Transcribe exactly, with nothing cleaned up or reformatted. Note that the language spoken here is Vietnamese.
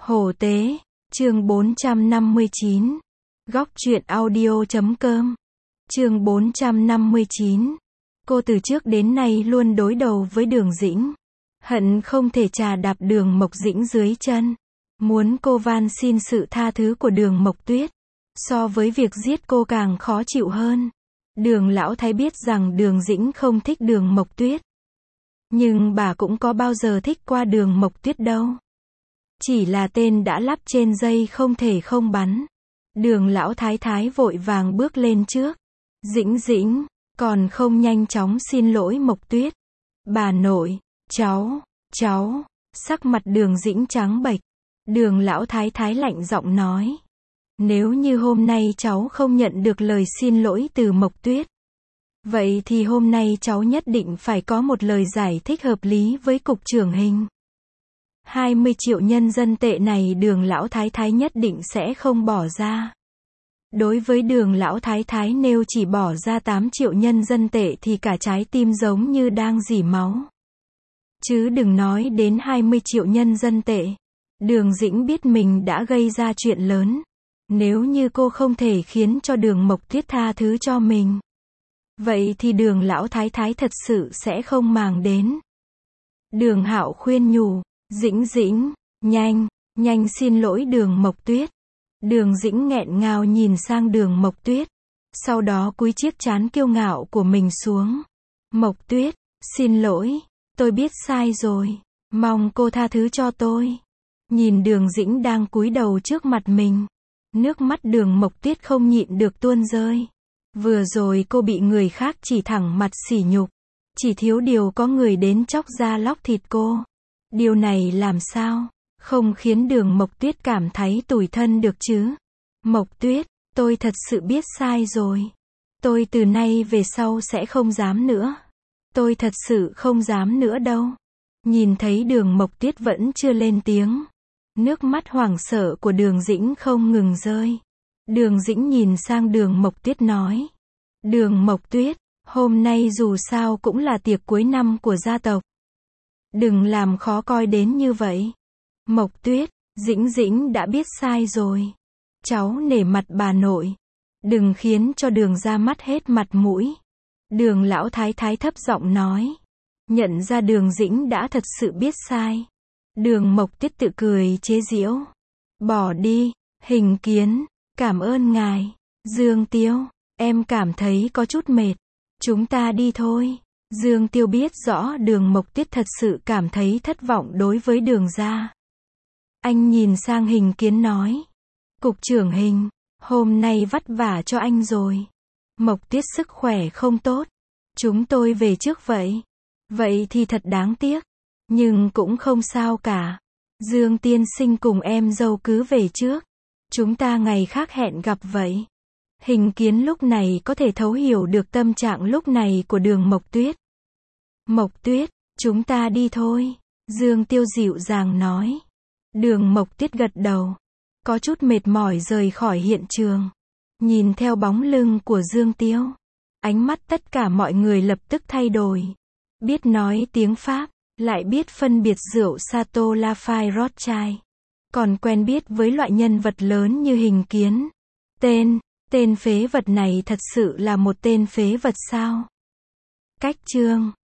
Hồ Tế, chương bốn trăm năm mươi chín. Góc truyện audio chấm com. Chương bốn trăm năm mươi chín. Cô từ trước đến nay luôn đối đầu với Đường Dĩnh. Hận không thể trà đạp Đường Mộc Dĩnh dưới chân. Muốn cô van xin sự tha thứ của Đường Mộc Tuyết. So với việc giết cô càng khó chịu hơn. Đường Lão Thái biết rằng Đường Dĩnh không thích Đường Mộc Tuyết. Nhưng bà cũng có bao giờ thích qua Đường Mộc Tuyết đâu. Chỉ là tên đã lắp trên dây không thể không bắn. Đường Lão Thái Thái vội vàng bước lên trước. Dĩnh Dĩnh, còn không nhanh chóng xin lỗi Mộc Tuyết. Bà nội, cháu, cháu, sắc mặt Đường Dĩnh trắng bệch. Đường Lão Thái Thái lạnh giọng nói. Nếu như hôm nay cháu không nhận được lời xin lỗi từ Mộc Tuyết. Vậy thì hôm nay cháu nhất định phải có một lời giải thích hợp lý với cục trưởng Hình. hai mươi triệu nhân dân tệ này Đường Lão Thái Thái nhất định sẽ không bỏ ra. Đối với Đường Lão Thái Thái nếu chỉ bỏ ra tám triệu nhân dân tệ thì cả trái tim giống như đang rỉ máu. Chứ đừng nói đến hai mươi triệu nhân dân tệ. Đường Dĩnh biết mình đã gây ra chuyện lớn. Nếu như cô không thể khiến cho Đường Mộc Tuyết tha thứ cho mình. Vậy thì Đường Lão Thái Thái thật sự sẽ không màng đến. Đường Hạo khuyên nhủ. Dĩnh Dĩnh, nhanh, nhanh xin lỗi Đường Mộc Tuyết. Đường Dĩnh nghẹn ngào nhìn sang Đường Mộc Tuyết. Sau đó cúi chiếc trán kiêu ngạo của mình xuống. Mộc Tuyết, xin lỗi, tôi biết sai rồi. Mong cô tha thứ cho tôi. Nhìn Đường Dĩnh đang cúi đầu trước mặt mình. Nước mắt Đường Mộc Tuyết không nhịn được tuôn rơi. Vừa rồi cô bị người khác chỉ thẳng mặt sỉ nhục. Chỉ thiếu điều có người đến chóc da lóc thịt cô. Điều này làm sao không khiến Đường Mộc Tuyết cảm thấy tủi thân được chứ? Mộc Tuyết, tôi thật sự biết sai rồi. Tôi từ nay về sau sẽ không dám nữa. Tôi thật sự không dám nữa đâu. Nhìn thấy Đường Mộc Tuyết vẫn chưa lên tiếng. Nước mắt hoảng sợ của Đường Dĩnh không ngừng rơi. Đường Dĩnh nhìn sang Đường Mộc Tuyết nói. Đường Mộc Tuyết, hôm nay dù sao cũng là tiệc cuối năm của gia tộc. Đừng làm khó coi đến như vậy. Mộc Tuyết, Dĩnh Dĩnh đã biết sai rồi. Cháu nể mặt bà nội. Đừng khiến cho Đường ra mất hết mặt mũi. Đường Lão Thái Thái thấp giọng nói. Nhận ra Đường Dĩnh đã thật sự biết sai. Đường Mộc Tuyết tự cười chế giễu. Bỏ đi, Hình Kiến, cảm ơn ngài. Dương Tiêu, em cảm thấy có chút mệt. Chúng ta đi thôi. Dương Tiêu biết rõ Đường Mộc Tuyết thật sự cảm thấy thất vọng đối với Đường gia. Anh nhìn sang Hình Kiến nói. Cục trưởng Hình, hôm nay vất vả cho anh rồi. Mộc Tuyết sức khỏe không tốt. Chúng tôi về trước vậy. Vậy thì thật đáng tiếc. Nhưng cũng không sao cả. Dương tiên sinh cùng em dâu cứ về trước. Chúng ta ngày khác hẹn gặp vậy. Hình Kiến lúc này có thể thấu hiểu được tâm trạng lúc này của Đường Mộc Tuyết. Mộc Tuyết, chúng ta đi thôi. Dương Tiêu dịu dàng nói. Đường Mộc Tuyết gật đầu. Có chút mệt mỏi rời khỏi hiện trường. Nhìn theo bóng lưng của Dương Tiêu. Ánh mắt tất cả mọi người lập tức thay đổi. Biết nói tiếng Pháp, lại biết phân biệt rượu Chateau Lafite Rothschild. Còn quen biết với loại nhân vật lớn như Hình Kiến. Tên, tên phế vật này thật sự là một tên phế vật sao? Cách chương